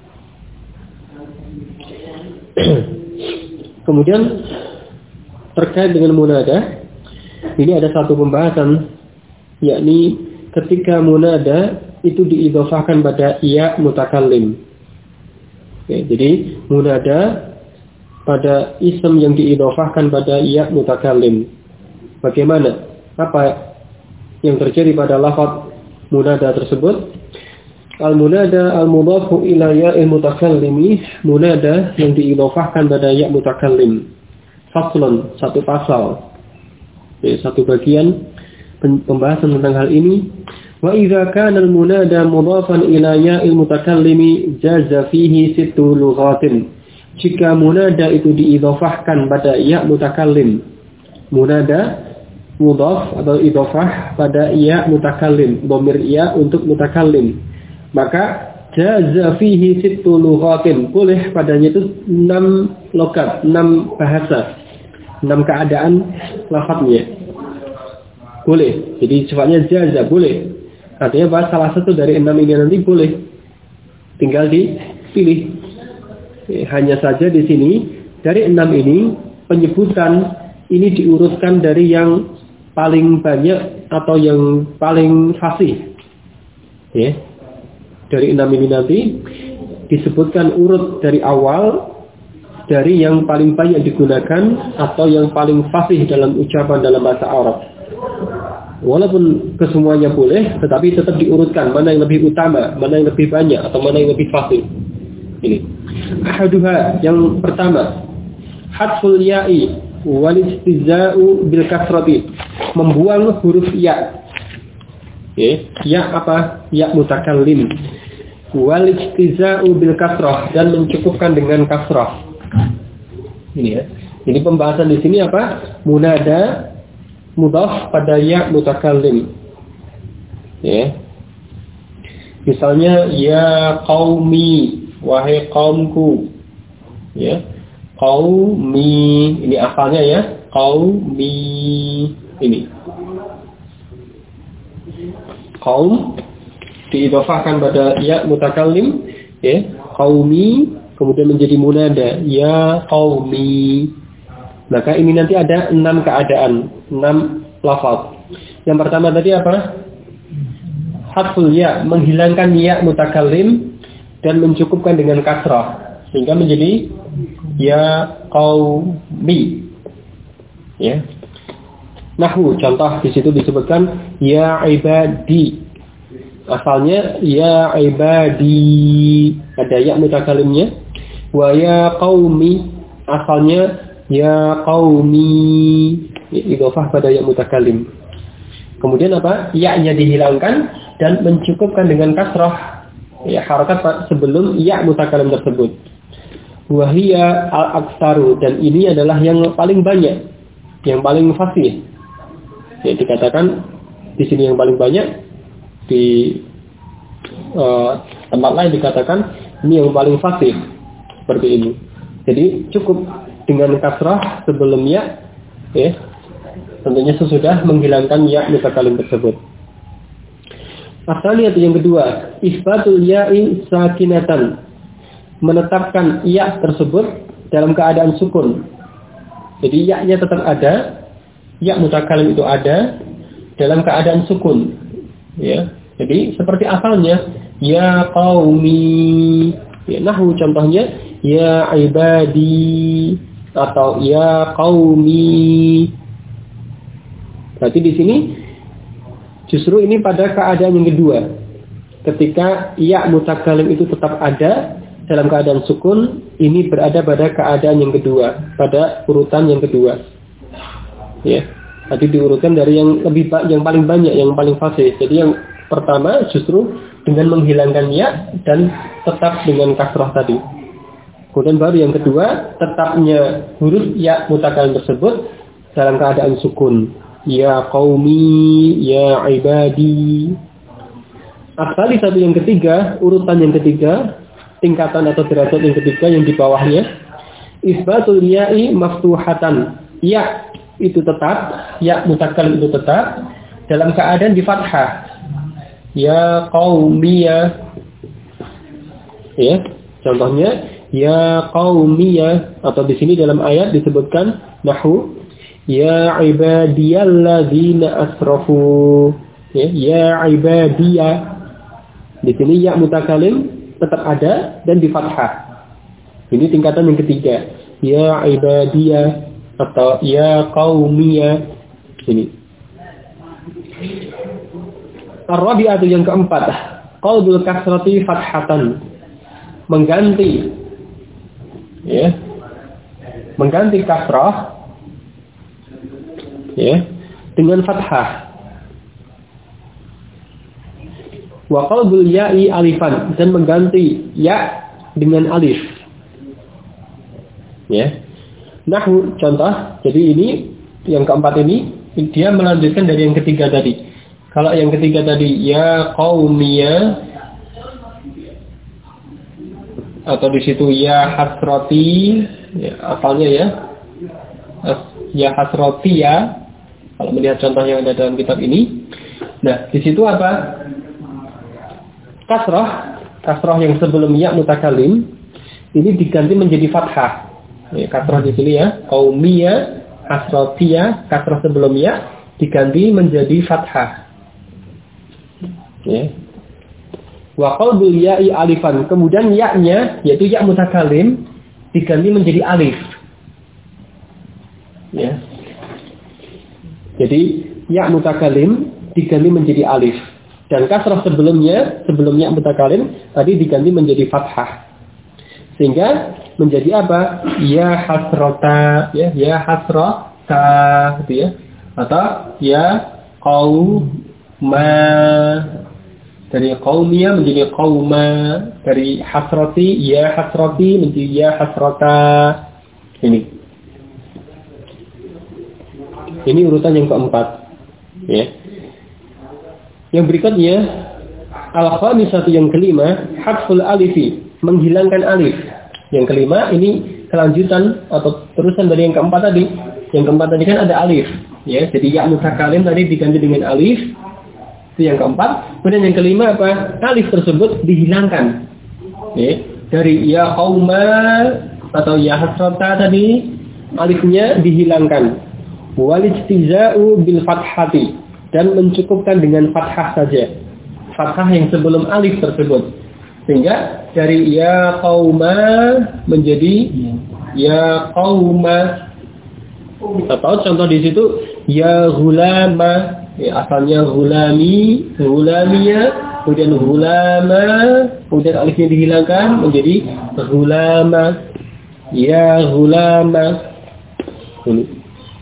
Kemudian terkait dengan munada, Ini ada satu pembahasan, yakni ketika munada itu diidhofahkan pada ya mutakallim. Oke, jadi munada pada ism yang diidhofahkan pada ya mutakallim. Bagaimana? Apa yang terjadi pada lafaz munada tersebut? Al-munada al-mudhafu ila ya'il mutakallimi, munada yang diidhofahkan pada ya mutakallim. Faslun, satu pasal. Satu bagian pembahasan tentang hal ini. Wa idza kana al-munada mudhafan ila ya'il mutakallimi jaza fihi sittu lughatin. Jika munada itu diidhofahkan pada ya mutakallim. Munada mudhaf atau idhofah pada ya mutakallim, dhamir ya untuk mutakallim. Maka jaza fihi sittu lughatin. Boleh padanya itu 6 logat, 6 bahasa. 6 keadaan lafadznya. Boleh. Jadi sifatnya jaza, boleh. Artinya bahas salah satu dari 6 ini nanti boleh. Tinggal dipilih. Hanya saja di sini dari 6 ini penyebutan ini diurutkan dari yang paling banyak atau yang paling fasih. Ya. Dari 6 ini nanti disebutkan urut dari awal dari yang paling banyak digunakan atau yang paling fasih dalam ucapan dalam bahasa Arab. Walaupun kesemuanya boleh, tetapi tetap diurutkan mana yang lebih utama, mana yang lebih banyak, atau mana yang lebih fasih. Ini. Ahaduha, yang pertama, hadful ya'i wal istiza'u bil kasrati, membuang huruf ya. Ya apa? Ya mutakallim. Wal istiza'u bil kasrah, dan mencukupkan dengan kasrah. Ini ya. Ini pembahasan di sini apa? Munada mudhaf pada ya mutakallim. Ya. Misalnya ya qaumi, wahai qaumku. Ya. Qaumi, ini asalnya ya. Qaumi ini. Qaum diidhofahkan pada ya mutakallim, ya. Qaumi kemudian menjadi munada ya qaumi. Maka ini nanti ada 6 keadaan, 6 lafaz. Yang pertama tadi apa? Hadful ya, menghilangkan ya mutakallim dan mencukupkan dengan kasrah sehingga menjadi ya qaumi. Ya. Nahwu, contoh di situ disebutkan ya ibadi. Asalnya ya ibadi, ada ya mutakallimnya. Wa ya qaumi, asalnya ya qaumi, idhofah pada ya mutakallim. Kemudian apa? Ya-nya dihilangkan dan mencukupkan dengan kasrah, ya harakat sebelum ya mutakallim tersebut. Wa hiya al-aktsaru, dan ini adalah yang paling banyak, yang paling fasih. Ya, dikatakan di sini yang paling banyak, di tempat lain dikatakan ini yang paling fasih, seperti ini. Jadi cukup dengan kasrah sebelum ya, tentunya sesudah menghilangkan ya mutakallim tersebut. Asalnya yang kedua, isbatul ya'i sakinatan, menetapkan ya tersebut dalam keadaan sukun. Jadi ya-nya tetap ada, ya mutakallim itu ada dalam keadaan sukun. Ya, jadi seperti asalnya ya qaumi. Ya, nahwu contohnya ya ibadi atau ya qaumi. Berarti di sini justru ini pada keadaan yang kedua. Ketika ya mutakallim itu tetap ada dalam keadaan sukun, ini berada pada keadaan yang kedua, pada urutan yang kedua. Ya. Tadi diurutkan dari yang paling banyak, yang paling fasih. Jadi yang pertama justru dengan menghilangkan ya dan tetap dengan kasrah tadi. Kemudian baru yang kedua, tetapnya huruf ya mutakallim tersebut dalam keadaan sukun. Ya qaumi, ya ibadi. Asal satu yang ketiga, urutan yang ketiga, tingkatan atau derajat yang ketiga yang di bawahnya, isbatul ya'i maftuhatan. Ya itu tetap, ya mutakallim itu tetap dalam keadaan di fathah. Ya qaumiyah. Ya, contohnya ya qaumiyah, atau di sini dalam ayat disebutkan nahwu Ya ibadiyalladzina asrafu. Ya ibadiyah. Di sini ya mutakalim tetap ada dan di fathah. Ini tingkatan yang ketiga. Ya ibadiyah atau ya qaumiyah. Ini. Ar-rabi'atu yang keempat. Qalbul kasrati fathatan. Mengganti. Ya. Mengganti kasrah. Ya. Dengan fathah. Wa qalbul ya'i alifan, dan mengganti ya dengan alif. Ya. Nahwu contoh, jadi ini yang keempat ini dia melanjutkan dari yang ketiga tadi. Kalau yang ketiga tadi ya qaumiyah atau di situ ya hasrati, ya, asalnya ya hasrati ya. Kalau melihat contoh yang ada dalam kitab ini. Nah, di situ apa? Kasrah yang sebelum ya mutakalim ini diganti menjadi fathah. Ya, kasrah di sini ya, qaumiyah, hasratiyah, kasrah sebelum ya diganti menjadi fathah. Ya. Wa qalbul ya'i alifan, kemudian ya-nya yaitu ya mutakalim diganti menjadi alif. Ya. Jadi ya mutakalim diganti menjadi alif. Dan kasrah sebelumnya mutakalim tadi diganti menjadi fathah. Sehingga menjadi apa? Ya hasrata, ya hasrata gitu ya. Atau ya qauma, dari qaumiyah menjadi qauma, dari hasrati ya hasrati menjadi ya hasrata. Ini urutan yang keempat. Ya. Yang berikutnya al-khamisatu yang kelima, hadful alifi, menghilangkan alif. Yang kelima ini kelanjutan atau terusan dari yang keempat tadi. Yang keempat tadi kan ada alif, ya. Jadi ya mutakalim tadi diganti dengan alif. Itu yang keempat. Kemudian yang kelima apa? Alif tersebut dihilangkan. Ya. Dari ya qauma atau ya hasrata tadi alifnya dihilangkan. Wal istiza'u bil fathati, dan mencukupkan dengan fathah saja. Fathah yang sebelum alif tersebut. Sehingga dari ya qauma menjadi ya qauma. Atau contoh di situ ya ghulama, ya, asalnya ghulami, ghulamiyah, kemudian ghulama, kemudian alifnya dihilangkan menjadi ghulama. Ya ghulama. Ini.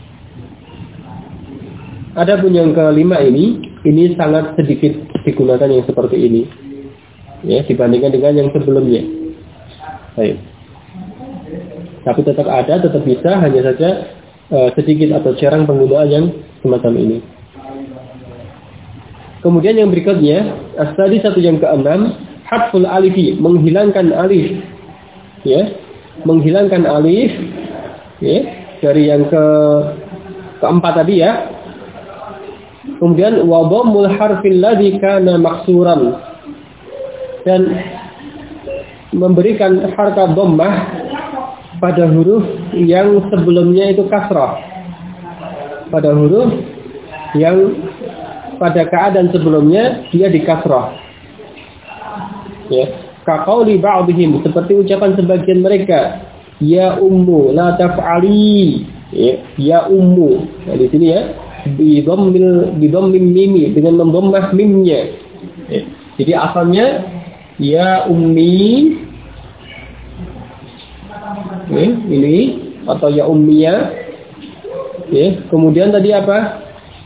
Adapun yang kelima ini sangat sedikit digunakan yang seperti ini, ya, dibandingkan dengan yang sebelumnya. Baik. Tapi tetap ada, tetap bisa, hanya saja sedikit atau jarang penggunaan yang semacam ini. Kemudian yang berikutnya, tadi satu yang keenam, hadful alifi, menghilangkan alif, ya, menghilangkan alif, ya, dari yang keempat tadi ya. Kemudian wa dhammul harfil ladzi kana maksuran, dan memberikan harkat dhammah pada huruf yang sebelumnya itu kasrah. Pada huruf yang pada keadaan sebelumnya dia di kasrah. Ya, ka qauli ba'dihim, seperti ucapan sebagian mereka, ya ummu la taf'ali, ya ummu. Nah, di sini ya bidhammil mimi, dengan mendhammah mimnya. Jadi asalnya ya ummi, ini atau ya ummiyah. Kemudian tadi apa?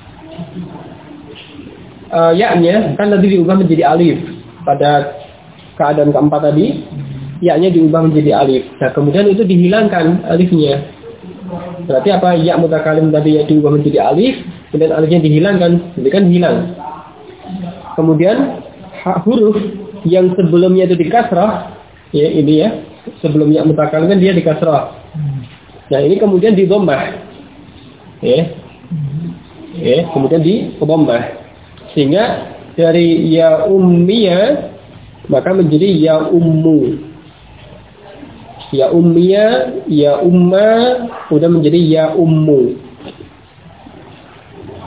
Ya-nya kan tadi diubah menjadi alif. Pada keadaan keempat tadi, ya-nya diubah menjadi alif. Nah, kemudian itu dihilangkan alifnya. Berarti apa? Ya mutakalim tadi ya diubah menjadi alif, kemudian alifnya dihilangkan, jadi kan hilang. Kemudian huruf yang sebelumnya itu di kasrah, ya ini ya, sebelumnya mutakalim kan dia di kasrah. Nah, ini kemudian di dhammah. Kemudian di dhammah. Sehingga dari ya ummiyah maka menjadi ya ummu. Ya ummiyah, ya umma, udah menjadi ya ummu.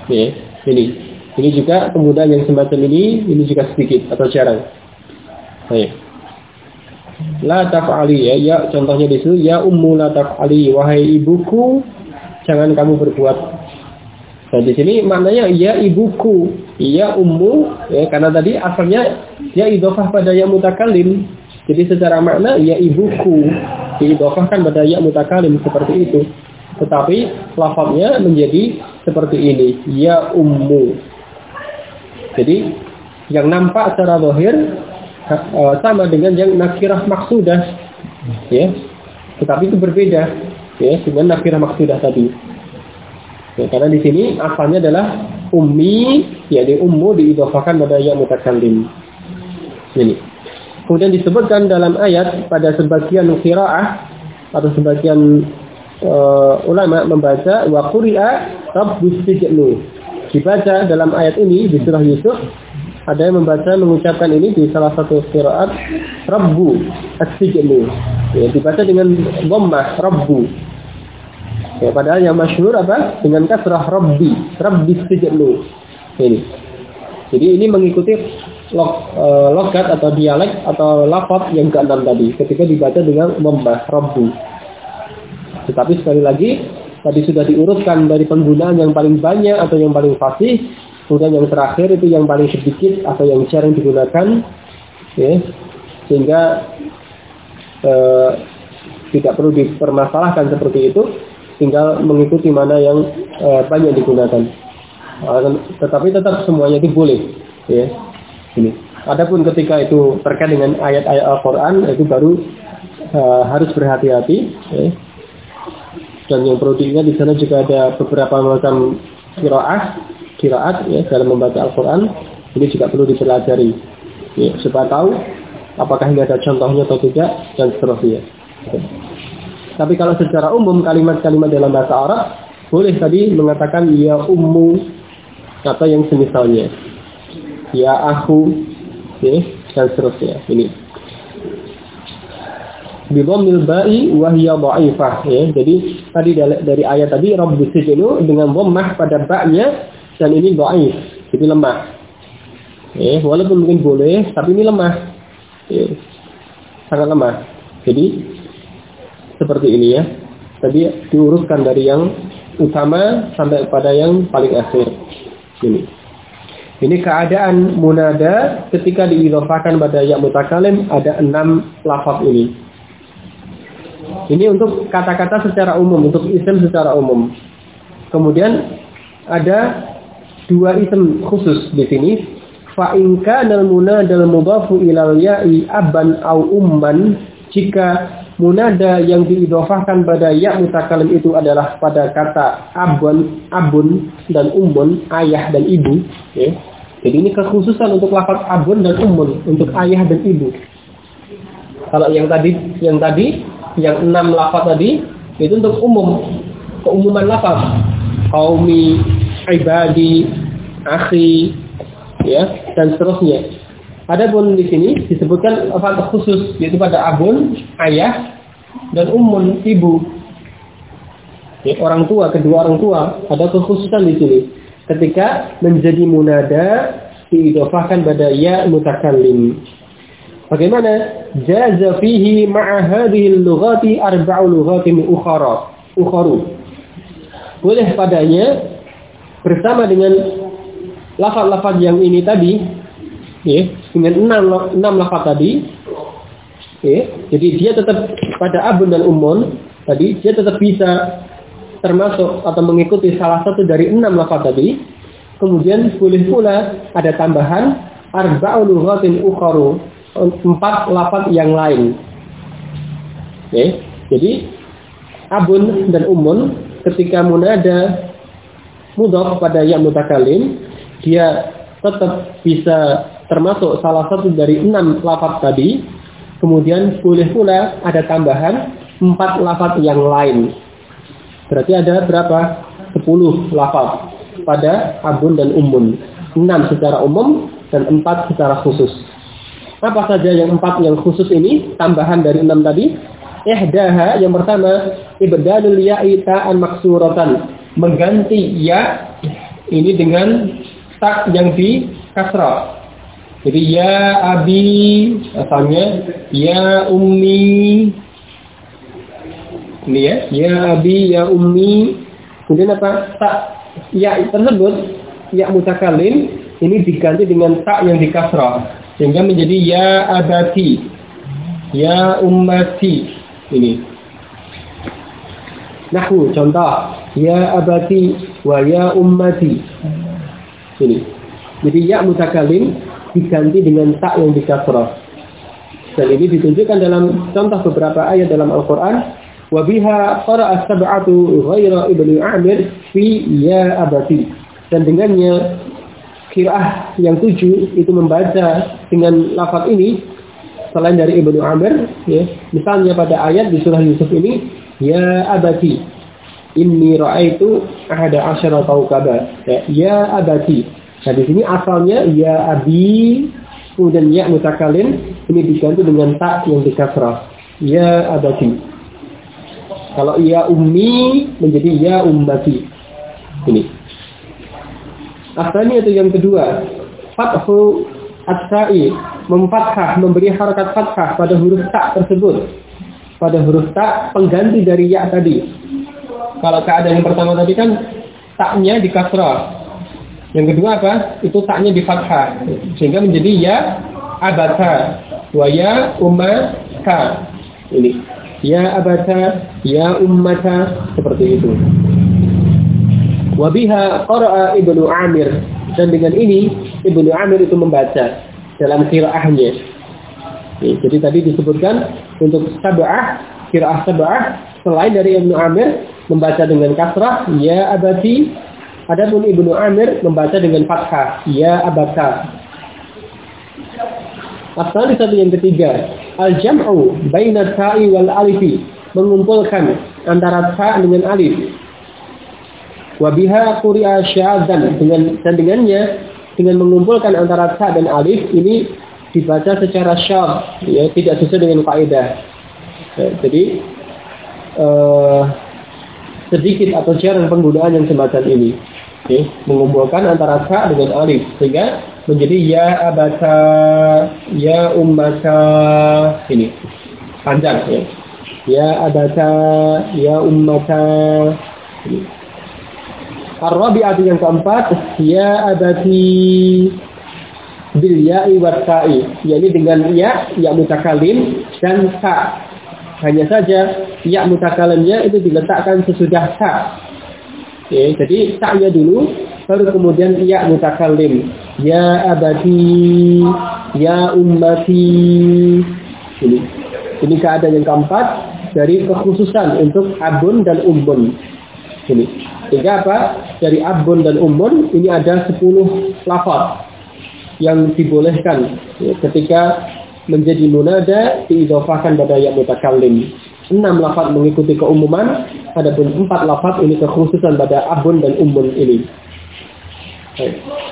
Ya, ini juga kemudahan yang semacam ini juga sedikit atau jarang. Baik. La taf'ali ya contohnya di situ, ya ummu la taf'ali, wahai ibuku jangan kamu berbuat. Nah di sini maknanya ya ibuku, ya ummu, ya karena tadi asalnya ya idhofah pada ya mutakallim. Jadi secara makna ya ibuku diidhofahkan pada ya mutakallim seperti itu. Tetapi lafaznya menjadi seperti ini, ya ummu. Jadi yang nampak secara zahir sama dengan yang nakirah maksudah, ya. Tetapi itu berbeda, ya, dengan nakirah maksudah tadi. Ya, karena di sini asalnya adalah ummi, yakni ummu diidhofahkan pada ya mutakallim. Ini. Kemudian disebutkan dalam ayat pada sebagian qiraah atau sebagian ulama membaca wa quri'a rabbus sijnu. Dibaca dalam ayat ini di surah Yusuf, ada yang mengucapkan ini di salah satu qiraat rabbu as-sijnu. Ya, dibaca dengan dhammah rabbu. Ya, padahal yang masyhur apa? Dengan kasrah rabbis sijnu. Ini. Jadi ini mengikuti logat atau dialek atau lafaz yang keenam tadi ketika dibaca dengan dhammah rabbu. Tetapi sekali lagi tadi sudah diurutkan dari penggunaan yang paling banyak atau yang paling fasih, kemudian yang terakhir itu yang paling sedikit atau yang jarang digunakan, ya, sehingga tidak perlu dipermasalahkan seperti itu, tinggal mengikuti mana yang banyak digunakan. Tetapi tetap semuanya itu boleh, ya. Ini. Adapun ketika itu terkait dengan ayat-ayat Al-Quran, itu baru harus berhati-hati, ya. Dan yang perlu diingat di sana juga ada beberapa macam qiraat ya dalam membaca Al-Quran. Ini juga perlu dipelajari, ya, supaya tahu apakah ini ada contohnya atau tidak dan seterusnya. Tapi kalau secara umum kalimat-kalimat dalam bahasa Arab boleh tadi mengatakan ya ummu atau yang semisalnya, ya aku, ya, dan seterusnya. Ini bidhammil ba'i wa hiya dha'ifah, ya. Jadi tadi dari ayat tadi rabbus sijnu dengan dhammah pada ba'nya dan ini dha'if, jadi lemah. Walaupun mungkin boleh tapi ini lemah. Sangat lemah. Jadi seperti ini ya. Tadi diuruskan dari yang utama sampai pada yang paling akhir. Ini keadaan munada ketika diidhofahkan pada ya mutakallim ada 6 lafaz ini. Ini untuk kata-kata secara umum, untuk isim secara umum. Kemudian ada 2 isim khusus di sini. Fa in kana al-munada al-mudhafu ila al-ya'i aban aw umman, jika munada yang diidhofahkan pada ya mutakallim itu adalah pada kata abun dan ummun, ayah dan ibu, ya. Jadi ini kekhususan untuk lafaz abun dan ummun, untuk ayah dan ibu. Kalau yang tadi yang 6 lafaz tadi itu untuk keumuman lafaz, qaumi, ibadi, akhi, ya, dan seterusnya. Adapun di sini disebutkan lafaz khusus yaitu pada abun, ayah, dan ummun, ibu. Ya, orang tua, kedua orang tua, ada kekhususan di sini. Ketika menjadi munada diidhofahkan pada ya mutakallim. Bagaimana? Jaza fihi ma'a hadhihi al-lughati arba'u lughatin ukharu. Boleh padanya bersama dengan lafaz-lafaz yang ini tadi, ya, dengan 6 lafaz tadi, ya. Jadi dia tetap pada abun dan ummun tadi, dia tetap bisa termasuk atau mengikuti salah satu dari 6 lafaz tadi. Kemudian boleh pula ada tambahan arba'u lughatin ukharu, 4 lafaz yang lain. Okay. Jadi abun dan ummun ketika munada mudhaf pada ya mutakallim, dia tetap bisa termasuk salah satu dari 6 lafaz tadi. Kemudian boleh pula ada tambahan 4 lafaz yang lain. Berarti ada berapa? 10 lafaz pada abun dan ummun. 6 secara umum dan 4 secara khusus. Apa saja yang 4 yang khusus ini? Tambahan dari 6 tadi. Ihdaha, yang pertama, ibdalul ya'i ta'an maksuratan. Mengganti ya ini dengan tak yang di kasrah. Jadi ya abi asalnya, ya ummi. Ini ya abi, ya ummi. Kemudian apa? Tak ya tersebut, ya mutakalim ini diganti dengan tak yang di kasrah sehingga menjadi ya abati, ya ummati. Ini. Nahwu contoh, ya abati wa ya ummati. Ini. Jadi ya mutakalim diganti dengan tak yang di kasrah. Dan ini ditunjukkan dalam contoh beberapa ayat dalam Al-Qur'an. Wa biha qara'a sab'atu ghaira ibnu Amir fi ya abati. Dan dengannya qiraah yang 7 itu membaca dengan lafaz ini selain dari Ibnu Amir, ya. Misalnya pada ayat di surah Yusuf ini, ya abati inni ra'aitu ahada asyara kaukaba. Ya abati. Nah di sini asalnya ya abi, kemudian ya mutakalim ini diganti dengan tak yang di kasrah. Ya abati. Kalau ya ummi menjadi ya ummati. Ini. Asalnya itu yang kedua, fathu at-ta'i, memfathah, memberi harakat fathah pada huruf ta tersebut. Pada huruf ta pengganti dari ya tadi. Kalau keadaan yang pertama tadi kan taknya di kasrah. Yang kedua apa? Itu taknya di fathah. Sehingga menjadi ya abata wa ya ummata. Ini. Ya abata, ya ummata, seperti itu. Wa biha qara'a Ibnu Amir, dan dengan ini Ibnu Amir itu membaca dalam qiraahnya. Jadi tadi disebutkan untuk sab'ah, qiraah sab'ah selain dari Ibnu Amir membaca dengan kasrah ya abati, adapun Ibnu Amir membaca dengan fathah ya abata. Asal satu yang ketiga, al-jam'u baina ta'i wal alifi, mengumpulkan antara ta dengan alif. Wa biha quri'a syadzan, dengannya dengan mengumpulkan antara ta dan alif ini dibaca secara syadz, ya, tidak sesuai dengan kaidah. Jadi sedikit atau jarang penggunaan yang semacam ini. Okay. Mengumpulkan antara ta dengan alif sehingga menjadi ya abata, ya ummata. Ini panjang ya. Ya abata, ya ummata. Ini. Ar-rabi'atu yang keempat, ya abati bil ya'i wat ta'i, yakni dengan ya mutakalim dan ta. Hanya saja ya mutakalimnya itu diletakkan sesudah ta. Oke, jadi ta'nya dulu baru kemudian ya mutakalim. Ya abati, ya ummati. Ini keadaan yang keempat dari kekhususan untuk abun dan ummun. Ini. Sehingga apa? Dari abun dan ummun ini ada 10 lafaz yang dibolehkan ya, ketika menjadi munada diidhofahkan pada ya mutakallim. 6 lafaz mengikuti keumuman, adapun 4 lafaz ini kekhususan pada abun dan ummun ini. Baik.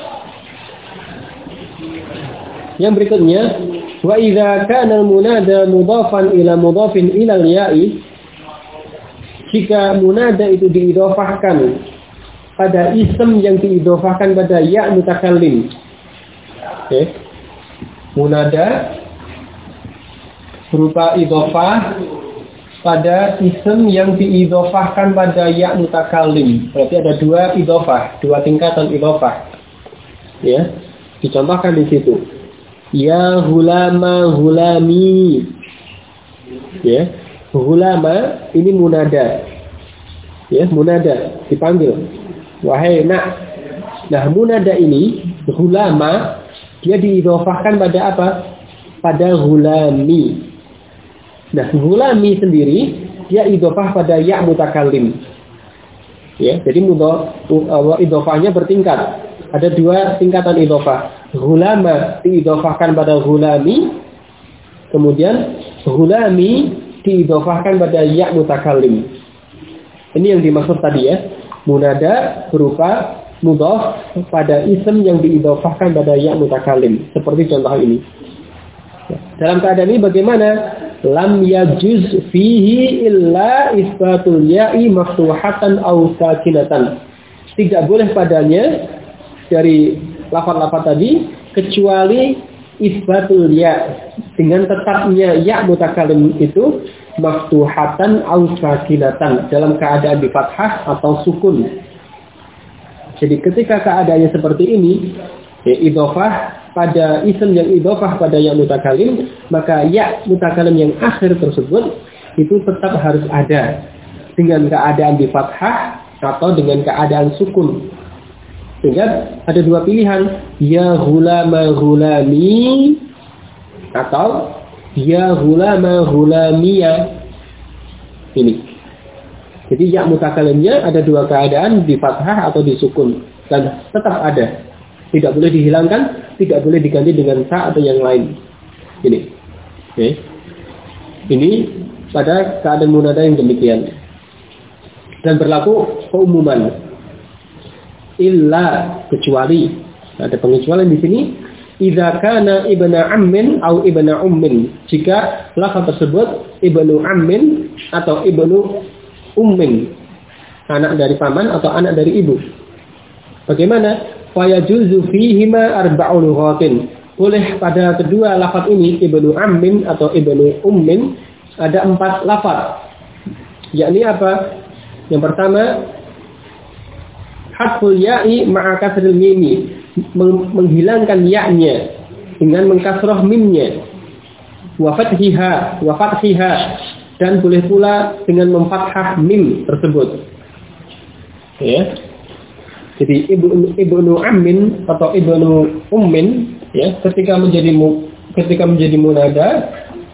Yang berikutnya, wa idza kana al-munada mudhafan ila mudhafin ila al-ya'i, jika munada itu diidhofahkan pada ism yang diidhofahkan pada ya mutakallim. Oke. Munada berupa idhofah pada ism yang diidhofahkan pada ya mutakallim. Berarti ada 2 idhofah, 2 tingkatan idhofah. Ya. Dicontohkan di situ. Ya hulama hulami. Ya. Hulama ini munada. Ya, munada dipanggil. Wahai nak. Nah, munada ini hulama dia diidhofahkan pada apa? Pada hulami. Nah, hulami sendiri dia idhofah pada ya mutakallim. Ya, jadi idhofahnya bertingkat. Ada 2 tingkatan idhofah. Hulama diidhofahkan pada hulami, kemudian hulami diidhofahkan pada ya mutakallim. Ini yang dimaksud tadi ya. Munada berupa mudhaf pada ism yang diidhofahkan pada ya mutakallim. Seperti contoh ini. Dalam keadaan ini bagaimana? Lam yajuz fihi illa isbatul ya'i maftuhatan aw sakinatan. tidak boleh padanya dari lafaz-lafaz tadi kecuali isbatul ya, dengan tetapnya ya mutakalim itu maftuhatan aw sakinatan, dalam keadaan di fathah atau sukun. Jadi ketika keadaannya seperti ini, ya, idhofah pada isim yang idhofah pada ya mutakalim, maka ya mutakalim yang akhir tersebut itu tetap harus ada dengan keadaan di fathah atau dengan keadaan sukun. Sehingga ada dua pilihan, ya ghulama ghulami atau ya ghulama ghulamiyah. Ini. Jadi ya mutakalimnya ada dua keadaan, di fathah atau di sukun, dan tetap ada. Tidak boleh dihilangkan, tidak boleh diganti dengan sa atau yang lain. Ini. Oke. Ini pada keadaan munada yang demikian. Dan berlaku keumuman. Illa, kecuali. Ada pengecualian di sini. Idza kana ibna ammin atau ibna ummin. Jika lafaz tersebut ibnu ammin atau ibnu ummin. Anak dari paman atau anak dari ibu. Bagaimana? Fayajuzu fihima arba'u lughatin. Boleh pada kedua lafaz ini, ibnu ammin atau ibnu ummin, ada 4 lafaz. Yakni apa? Yang pertama, hadful ya'i ma'a kasril mimi, menghilangkan ya-nya dengan mengkasrah mimnya. Wa fathiha, dan boleh pula dengan memfathah mim tersebut. Ya. Jadi ibnu ammin atau ibnu ummin, ya, ketika menjadi munada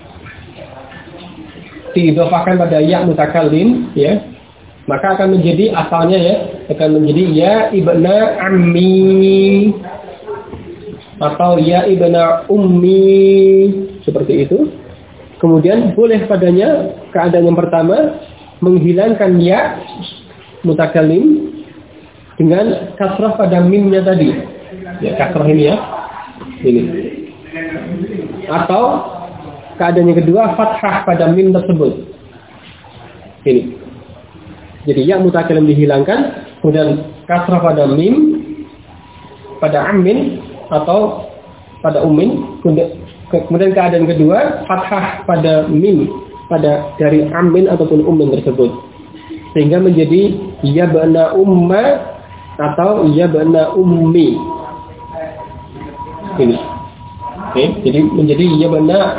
diidhofahkan pada ya mutakallim, ya, maka akan menjadi asalnya, ya, akan menjadi ya ibna ammi atau ya ibna ummi, seperti itu. Kemudian boleh padanya keadaan yang pertama menghilangkan ya mutakallim dengan kasrah pada mimnya tadi. Ya, kasrah ini, ya. Ini. Atau keadaan yang kedua fathah pada mim tersebut. Ini. Jadi ya mutakallim dihilangkan, kemudian kasrah pada mim, pada amin atau pada ummin. Kemudian keadaan kedua fathah pada mim, pada dari amin ataupun ummin tersebut. Sehingga menjadi ya bana umma atau ya bana ummi. Ini. Oke, jadi menjadi ya bana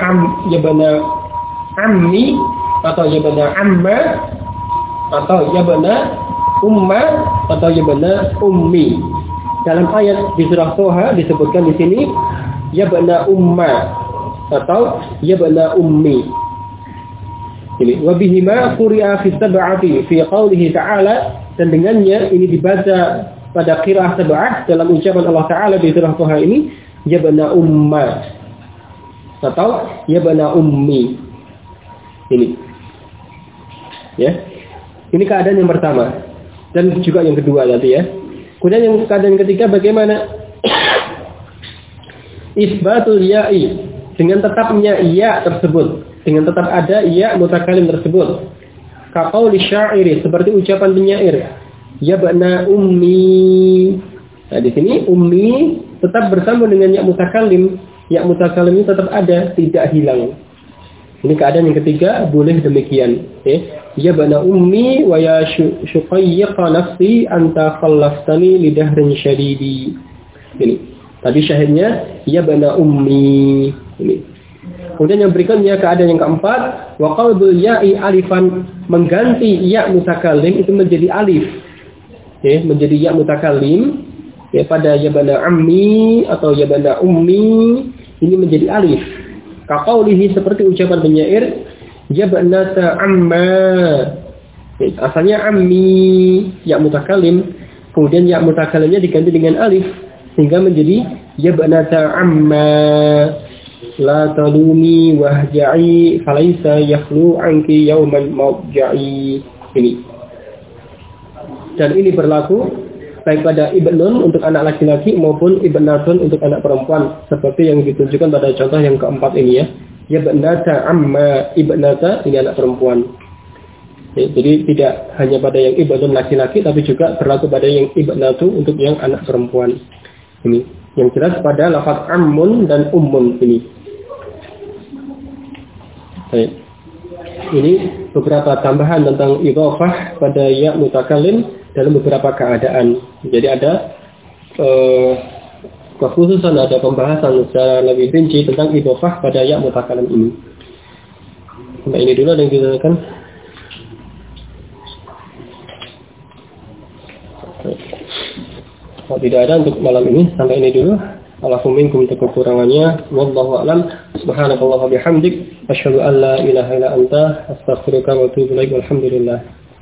ammi atau ya bana amma atau ya bana umma atau ya bana ummi. Dalam ayat di surah Toha disebutkan di sini ya bana umma atau ya bana ummi. Ini wa bihima quri'a fi sab'ati fi qoulihi ta'ala, dan dengannya ini dibaca pada qiraah sab'ah dalam ucapan Allah Ta'ala di surah Toha ini, ya bana umma atau ya bana ummi. Ini. Ya. Ini keadaan yang pertama dan juga yang kedua tadi, ya. Kemudian yang keadaan ketiga bagaimana? Isbatul ya'i, dengan tetapnya ya tersebut, dengan tetap ada ya mutakalim tersebut. Kaqauli syairi, seperti ucapan penyair, ya bana ummi. Nah, di sini ummi tetap bersama dengan ya mutakalim. Ya mutakalim ini tetap ada, tidak hilang. Ini keadaan yang ketiga, boleh demikian. Ya bana ummi wa ya syuqayyiqa nafsi anta khallaftani lidahrin syadidi. Ini. Tadi syahidnya ya bana ummi. Ini. Kemudian yang berikutnya keadaan yang keempat, wa qalbul ya'i alifan, mengganti ya mutakallim itu menjadi alif. Menjadi ya mutakallim, ya, pada ya bana ammi atau ya bana ummi, ini menjadi alif. Kaqaulihi, seperti ucapan penyair, ya banata amma. Asalnya ammi, ya mutakallim, kemudian ya mutakallimnya diganti dengan alif sehingga menjadi ya banata amma. La taluni wahja'i falaisa yakhlu anki yauman mawja'i. Ini. Dan ini berlaku baik pada ibnun untuk anak laki-laki maupun ibnatun untuk anak perempuan, seperti yang ditunjukkan pada contoh yang keempat ini, ya. Ya ibnata amma, ibnata ini anak perempuan. Jadi tidak hanya pada yang ibadun laki-laki, tapi juga berlaku pada yang ibadatu untuk yang anak perempuan. Ini yang jelas pada lafaz ammun dan ummun ini. Baik. Ini beberapa tambahan tentang idhofah pada ya mutakallim dalam beberapa keadaan. Jadi ada kekhususan, ada pembahasan secara lebih rinci tentang idhofah pada ya mutakallim ini. Sampai ini dulu yang dijelaskan. Kalau tidak ada untuk malam ini, sampai ini dulu. Allahumma minkum untuk kekurangannya. Wallahu a'lam. Subhanakallah wa bihamdik. Asyhadu an la ilaha illa anta. Astaghfiruka wa atubu ilaik. Walhamdulillah.